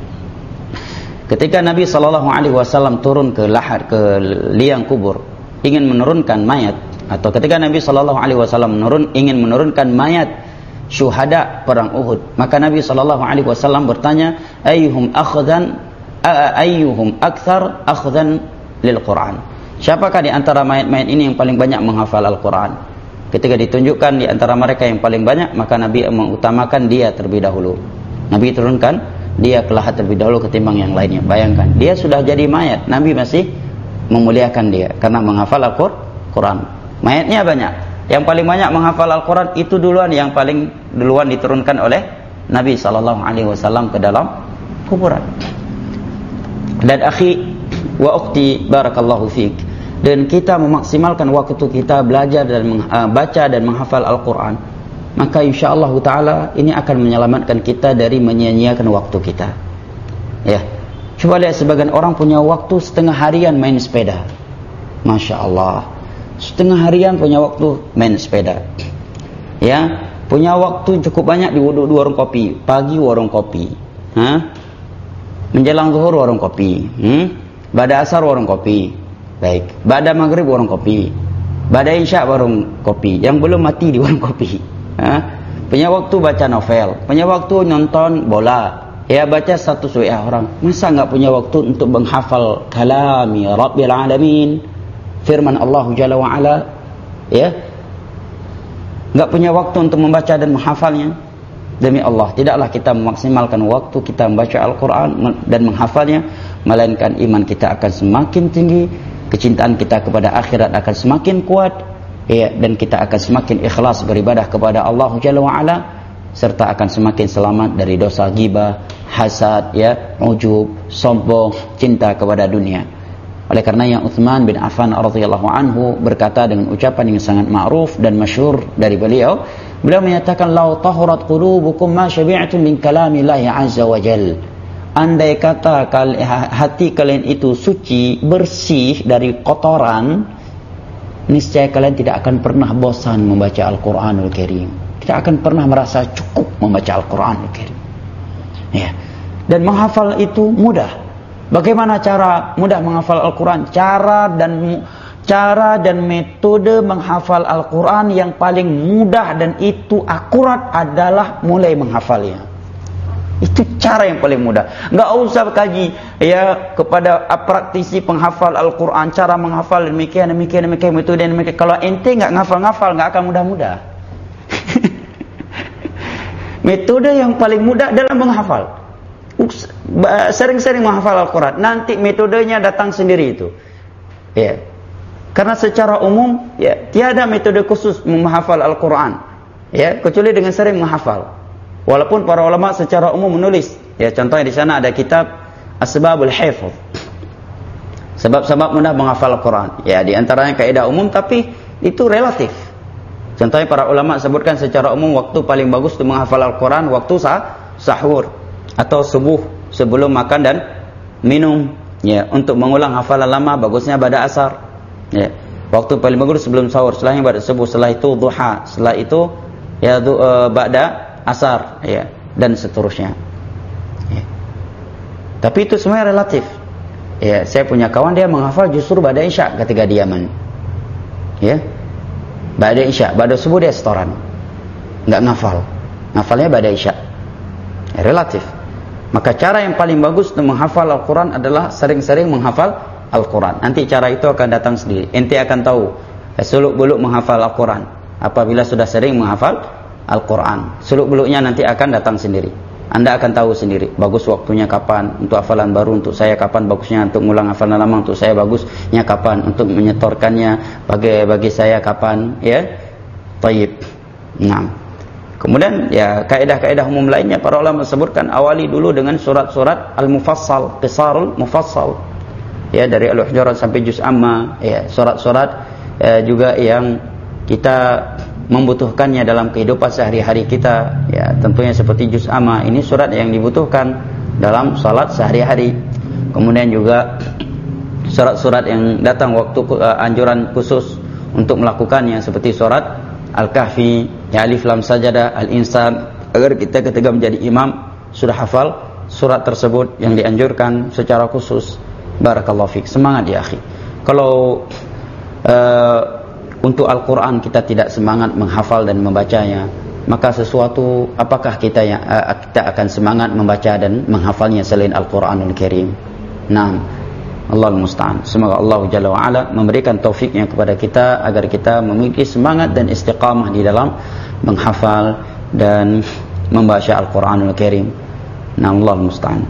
Speaker 1: Ketika Nabi sallallahu alaihi wasallam turun ke lahar, ke liang kubur, ingin menurunkan mayat, atau ketika Nabi sallallahu alaihi wasallam menurun, ingin menurunkan mayat syuhada perang Uhud, maka Nabi sallallahu alaihi wasallam bertanya, ayyuhum akhdan ayyuhum akthar akhdan lil Quran? Siapakah di antara mayat-mayat ini yang paling banyak menghafal Al-Quran? Ketika ditunjukkan di antara mereka yang paling banyak, maka Nabi mengutamakan dia terlebih dahulu. Nabi turunkan dia ke lahat terlebih dahulu ketimbang yang lainnya. Bayangkan, dia sudah jadi mayat, Nabi masih memuliakan dia karena menghafal Al-Quran. Mayatnya banyak, yang paling banyak menghafal Al-Quran itu duluan, yang paling duluan diturunkan oleh Nabi sallallahu alaihi wasallam ke dalam kuburan. Dan akhi wa ukhti barakallahu fiik, dan kita memaksimalkan waktu kita belajar dan membaca dan menghafal Al-Quran, maka insyaallah ta'ala ini akan menyelamatkan kita dari menyia-nyiakan waktu kita. Ya, coba lihat, sebagian orang punya waktu setengah harian main sepeda. Masya Allah. setengah harian punya waktu main sepeda. Ya, punya waktu cukup banyak di, di warung kopi. Pagi warung kopi. Hah? Menjelang zuhur warung kopi. Hmm? Bada asar warung kopi. Baik. Bada maghrib warung kopi. Bada isya warung kopi. Yang belum mati di warung kopi. Hah? Punya waktu baca novel. Punya waktu nonton bola. Ya, baca satu suya orang. Masa enggak punya waktu untuk menghafal kalami Rabbil Alamin, firman Allah Jalla wa Ala? Ya, enggak punya waktu untuk membaca dan menghafalnya. Demi Allah, tidaklah kita memaksimalkan waktu kita membaca Al-Quran dan menghafalnya, melainkan iman kita akan semakin tinggi, kecintaan kita kepada akhirat akan semakin kuat, ya, dan kita akan semakin ikhlas beribadah kepada Allah Jalla wa Ala, serta akan semakin selamat dari dosa ghibah, hasad, ya, ujub, sombong, cinta kepada dunia. Oleh karenanya Utsman bin Affan radhiyallahu anhu berkata dengan ucapan yang sangat ma'ruf dan masyhur dari beliau, beliau menyatakan, "Lau tahurat qulubukum ma syabi'tum min kalamillahi azza wa jal." Andai kata hati kalian itu suci, bersih dari kotoran, niscaya kalian tidak akan pernah bosan membaca Al-Qur'anul Karim. Tidak akan pernah merasa cukup membaca Al-Qur'anul Karim. Ya. Dan menghafal itu mudah. Bagaimana cara mudah menghafal Al-Quran? Cara dan cara dan metode menghafal Al-Quran yang paling mudah dan itu akurat adalah mulai menghafalnya. Itu cara yang paling mudah. Enggak usah kaji ya kepada praktisi penghafal Al-Quran, cara menghafal demikian demikian demikian metode demikian. Kalau ente enggak ngafal-ngafal, enggak akan mudah-mudah. Metode yang paling mudah dalam menghafal, sering-sering menghafal Al-Quran. Nanti metodenya datang sendiri itu. Ya. Karena secara umum ya tiada metode khusus menghafal Al-Quran. Ya, kecuali dengan sering menghafal. Walaupun para ulama secara umum menulis. Ya, contohnya di sana ada kitab Asbabul Hifz. Sebab-sebab mudah menghafal Al-Quran. Ya, di antaranya kaidah umum tapi itu relatif. Contohnya para ulama sebutkan secara umum waktu paling bagus untuk menghafal Al-Quran waktu sah, sahur atau subuh sebelum makan dan minum. Ya, untuk mengulang hafalan lama bagusnya pada asar. Ya, waktu paling bagus sebelum sahur, setelahnya pada subuh, setelah itu duha, setelah itu ya du, uh, ba'da asar, ya, dan seterusnya. Ya. Tapi itu semuanya relatif. Ya, saya punya kawan dia menghafal justru pada isya ketika dia man. Ya. Ba'da isya, ba'da subuh dia setoran. Enggak ngafal. Ngafalnya ba'da isya. Ya, relatif. Maka cara yang paling bagus untuk menghafal Al-Quran adalah sering-sering menghafal Al-Quran. Nanti cara itu akan datang sendiri. Ente akan tahu suluk-beluk menghafal Al-Quran apabila sudah sering menghafal Al-Quran. Suluk-beluknya nanti akan datang sendiri. Anda akan tahu sendiri bagus waktunya kapan untuk hafalan baru, untuk saya kapan bagusnya, untuk ngulang hafalan lama untuk saya bagusnya kapan, untuk menyetorkannya bagi bagi saya kapan, ya. Tayyib. Nah. Kemudian ya kaidah-kaidah umum lainnya para ulama sebutkan, awali dulu dengan surat-surat al-mufassal, qisarul mufassal. Ya, dari Al-Hujurat sampai Juz Amma, ya, surat-surat ya, juga yang kita membutuhkannya dalam kehidupan sehari-hari kita, ya, tentunya seperti Juz Amma ini surat yang dibutuhkan dalam salat sehari-hari. Kemudian juga surat-surat yang datang waktu uh, anjuran khusus untuk melakukannya seperti surat Al-Kahfi, ya, Alif Lam Sajadah, Al-Insan, agar kita ketika menjadi imam sudah hafal surat tersebut yang dianjurkan secara khusus. Barakallahu fiik. Semangat ya akhi. Kalau uh, untuk Al-Quran kita tidak semangat menghafal dan membacanya, maka sesuatu apakah kita yang uh, kita akan semangat membaca dan menghafalnya selain Al-Quranul Karim? Naam, Allahul musta'an. Semoga Allah Jalla wa Ala memberikan taufiknya kepada kita agar kita memiliki semangat dan istiqamah di dalam menghafal dan membaca Al-Quranul Karim. Naam, Allahul musta'an.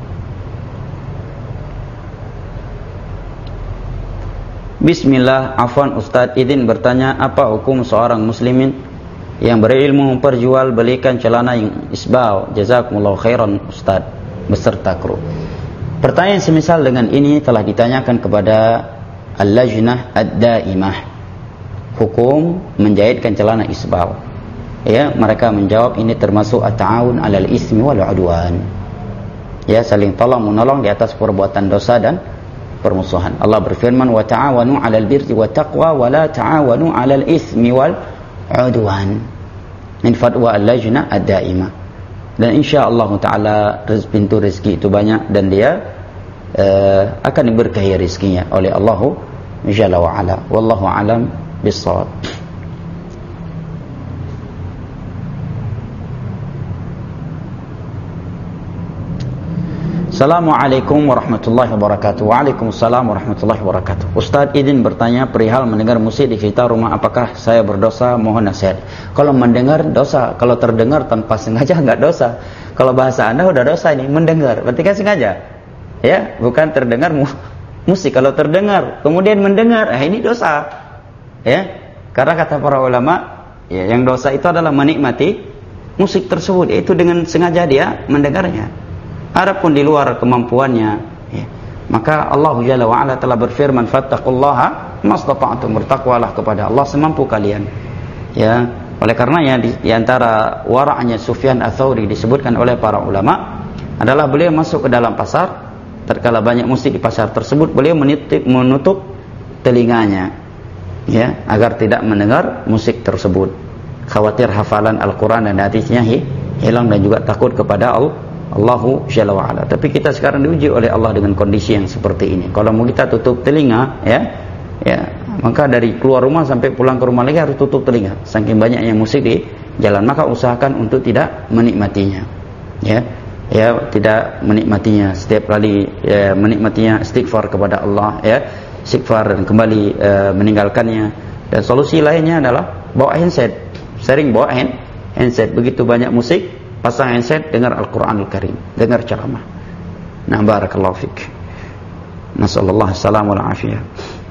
Speaker 1: Bismillah, afwan Ustaz, izin bertanya, apa hukum seorang muslimin yang berilmu memperjualbelikan celana yang isbal? Jazakumullahu khairan Ustaz, beserta kru. Pertanyaan semisal dengan ini telah ditanyakan kepada Al-Lajnah Ad-Daimah, hukum menjahitkan celana isbal. Ya, mereka menjawab ini termasuk at-ta'awun 'alal ismi wal 'udwan. Ya, saling tolong menolong di atas perbuatan dosa dan permusuhan. Allah berfirman, wa ta'awanu 'alal birri wat taqwa wa la ta'awanu 'alal itsmi wal 'udwan. Min fatwa al-lajnah ad-daimah. Dan insyaallah taala pintu rezeki itu banyak dan dia uh, akan diberkahi rezekinya oleh Allah Jalla wa ala. Wallahu alam bissawab. Assalamualaikum warahmatullahi wabarakatuh. Waalaikumsalam warahmatullahi wabarakatuh. Ustaz izin bertanya perihal mendengar musik di sekitar rumah, apakah saya berdosa? Mohon nasihat. Kalau mendengar dosa, kalau terdengar tanpa sengaja enggak dosa. Kalau bahasa Anda udah dosa ini, mendengar berarti kan sengaja. Ya, bukan terdengar mu musik. Kalau terdengar kemudian mendengar, eh ini dosa. Ya. Karena kata para ulama, ya, yang dosa itu adalah menikmati musik tersebut, yaitu dengan sengaja dia mendengarnya. Adapun di luar kemampuannya, ya, maka Allah Jalla wa ala telah berfirman, fattaqullaha mastata'tum, bertakwalah kepada Allah semampu kalian. Ya, oleh karenanya di, di antara wara'nya Sufyan Ats-Tsauri disebutkan oleh para ulama adalah beliau masuk ke dalam pasar, tatkala banyak musik di pasar tersebut, beliau menitip, menutup telinganya, ya, agar tidak mendengar musik tersebut. Khawatir hafalan Al-Qur'an dan hadisnya hilang dan juga takut kepada Allah Allahu Jalla wa ala. Tapi kita sekarang diuji oleh Allah dengan kondisi yang seperti ini. Kalau mau kita tutup telinga, ya, ya, maka dari keluar rumah sampai pulang ke rumah lagi harus tutup telinga. Saking banyaknya musik di jalan, maka usahakan untuk tidak menikmatinya. Ya, ya, tidak menikmatinya. Setiap kali ya, menikmatinya istighfar kepada Allah, ya, istighfar dan kembali uh, meninggalkannya. Dan solusi lainnya adalah bawa handset. Sering bawa hand, handset. Begitu banyak musik, pasang handset, dengar Al-Quranul Karim, dengar ceramah. Nah, barakallahu fik. Nasallallahu salam wal afiyah.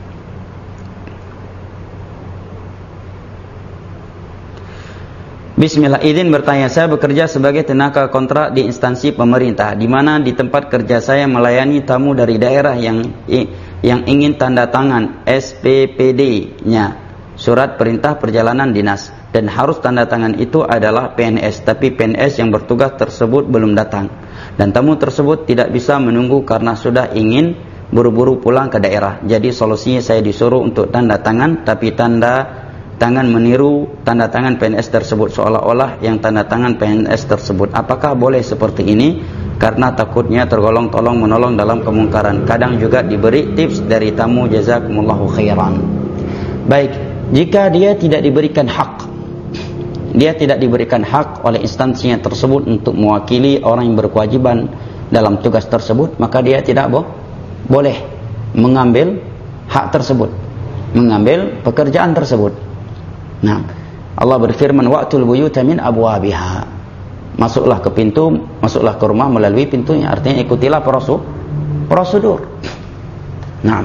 Speaker 1: Bismillah, izin bertanya, saya bekerja sebagai tenaga kontrak di instansi pemerintah, di mana di tempat kerja saya melayani tamu dari daerah yang yang ingin tanda tangan S P P D-nya, surat perintah perjalanan dinas, dan harus tanda tangan itu adalah P N S, tapi P N S yang bertugas tersebut belum datang, dan tamu tersebut tidak bisa menunggu karena sudah ingin buru-buru pulang ke daerah. Jadi solusinya saya disuruh untuk tanda tangan, tapi tanda tangan meniru tanda tangan P N S tersebut, seolah-olah yang tanda tangan P N S tersebut. Apakah boleh seperti ini? Karena takutnya tergolong tolong menolong dalam kemungkaran. Kadang juga diberi tips dari tamu, jazakumullahu khairan. Baik, jika dia tidak diberikan hak, dia tidak diberikan hak oleh instansinya tersebut untuk mewakili orang yang berkewajiban dalam tugas tersebut, maka dia tidak bo boleh mengambil hak tersebut, mengambil pekerjaan tersebut. Nah, Allah berfirman, wa'tul buyuta min abwabiha. Masuklah ke pintu, masuklah ke rumah melalui pintunya. Artinya ikutilah prosedur. Nah,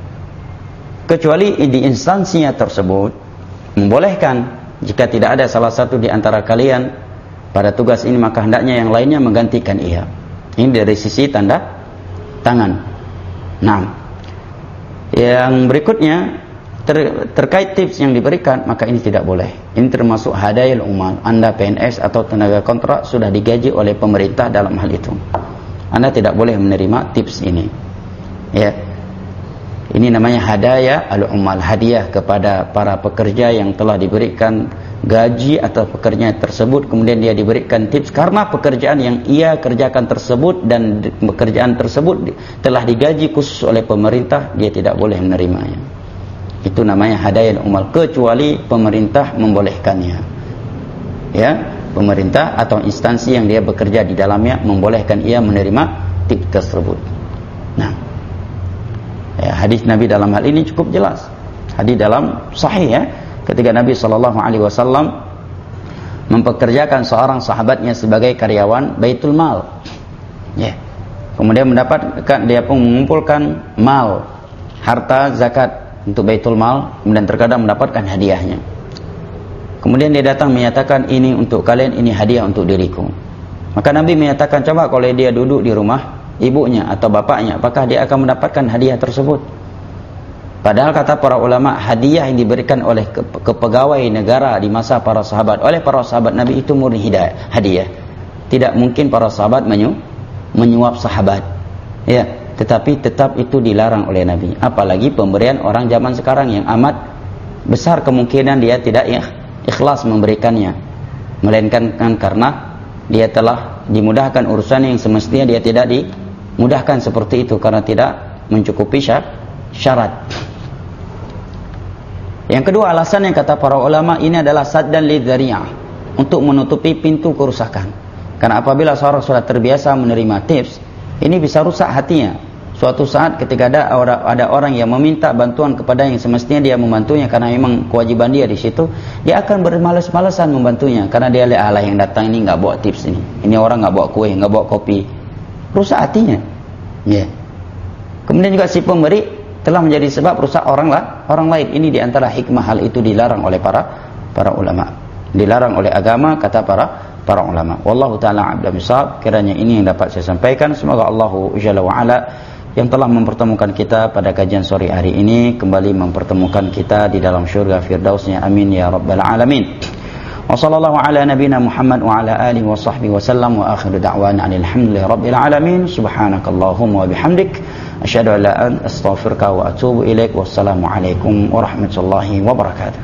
Speaker 1: kecuali di instansinya tersebut membolehkan, jika tidak ada salah satu di antara kalian pada tugas ini, maka hendaknya yang lainnya menggantikan ia. Ini dari sisi tanda tangan. Nah, yang berikutnya ter, terkait tips yang diberikan, maka ini tidak boleh. Ini termasuk hadayal umal. Anda P N S atau tenaga kontrak sudah digaji oleh pemerintah dalam hal itu. Anda tidak boleh menerima tips ini. Ya. Ini namanya hadaya al-umal, hadiah kepada para pekerja yang telah diberikan gaji atau pekerjaan tersebut, kemudian dia diberikan tips karena pekerjaan yang ia kerjakan tersebut dan pekerjaan tersebut telah digaji khusus oleh pemerintah, dia tidak boleh menerimanya. Itu namanya hadaya al-umal, kecuali pemerintah membolehkannya. Ya, pemerintah atau instansi yang dia bekerja di dalamnya membolehkan ia menerima tips tersebut. Nah, ya, hadis Nabi dalam hal ini cukup jelas. Hadis dalam sahih, ya, ketika Nabi shallallahu alaihi wasallam mempekerjakan seorang sahabatnya sebagai karyawan Baitul Mal, ya, kemudian mendapatkan, dia pun mengumpulkan mal, harta zakat untuk Baitul Mal, kemudian terkadang mendapatkan hadiahnya. Kemudian dia datang menyatakan, ini untuk kalian, ini hadiah untuk diriku. Maka Nabi menyatakan, coba kalau dia duduk di rumah ibunya atau bapaknya, apakah dia akan mendapatkan hadiah tersebut? Padahal kata para ulama, hadiah yang diberikan oleh ke, ke pegawai negara di masa para sahabat, oleh para sahabat Nabi itu murni hidayah, hadiah. Tidak mungkin para sahabat menyu, menyuap sahabat. Ya, tetapi tetap itu dilarang oleh Nabi. Apalagi pemberian orang zaman sekarang yang amat besar kemungkinan dia tidak ikhlas memberikannya, melainkan kan karena dia telah dimudahkan urusan yang semestinya dia tidak dimudahkan seperti itu karena tidak mencukupi syarat. Yang kedua alasan yang kata para ulama ini adalah saddan lidzari'ah, untuk menutupi pintu kerusakan. Karena apabila seorang sudah terbiasa menerima tips, ini bisa rusak hatinya. Suatu saat ketika ada orang, ada orang yang meminta bantuan kepada yang semestinya dia membantunya karena memang kewajiban dia di situ, dia akan bermalas-malasan membantunya karena dia lihat Allah yang datang ini nggak bawa tips ini, ini orang nggak bawa kue, nggak bawa kopi, rusak hatinya. Ya. Yeah. Kemudian juga si pemberi telah menjadi sebab rusak orang lah, orang lain. Ini diantara hikmah hal itu dilarang oleh para para ulama, dilarang oleh agama kata para para ulama. Wallahu taala a'lam bishawab. Kiranya ini yang dapat saya sampaikan. Semoga Allah Jalla wa ala yang telah mempertemukan kita pada kajian sore hari ini kembali mempertemukan kita di dalam syurga firdausnya. Amin ya rabbal alamin. Wa sallallahu ala nabiyyina Muhammad wa ala alihi wa sahbihi wa sallam wa akhiru da'wana alhamdulillahi rabbil alamin. Subhanakallahumma wa bihamdik asyhadu an la ilaha illa anta astaghfiruka wa atubu ilaik. Wassalamu alaikum warahmatullahi wabarakatuh.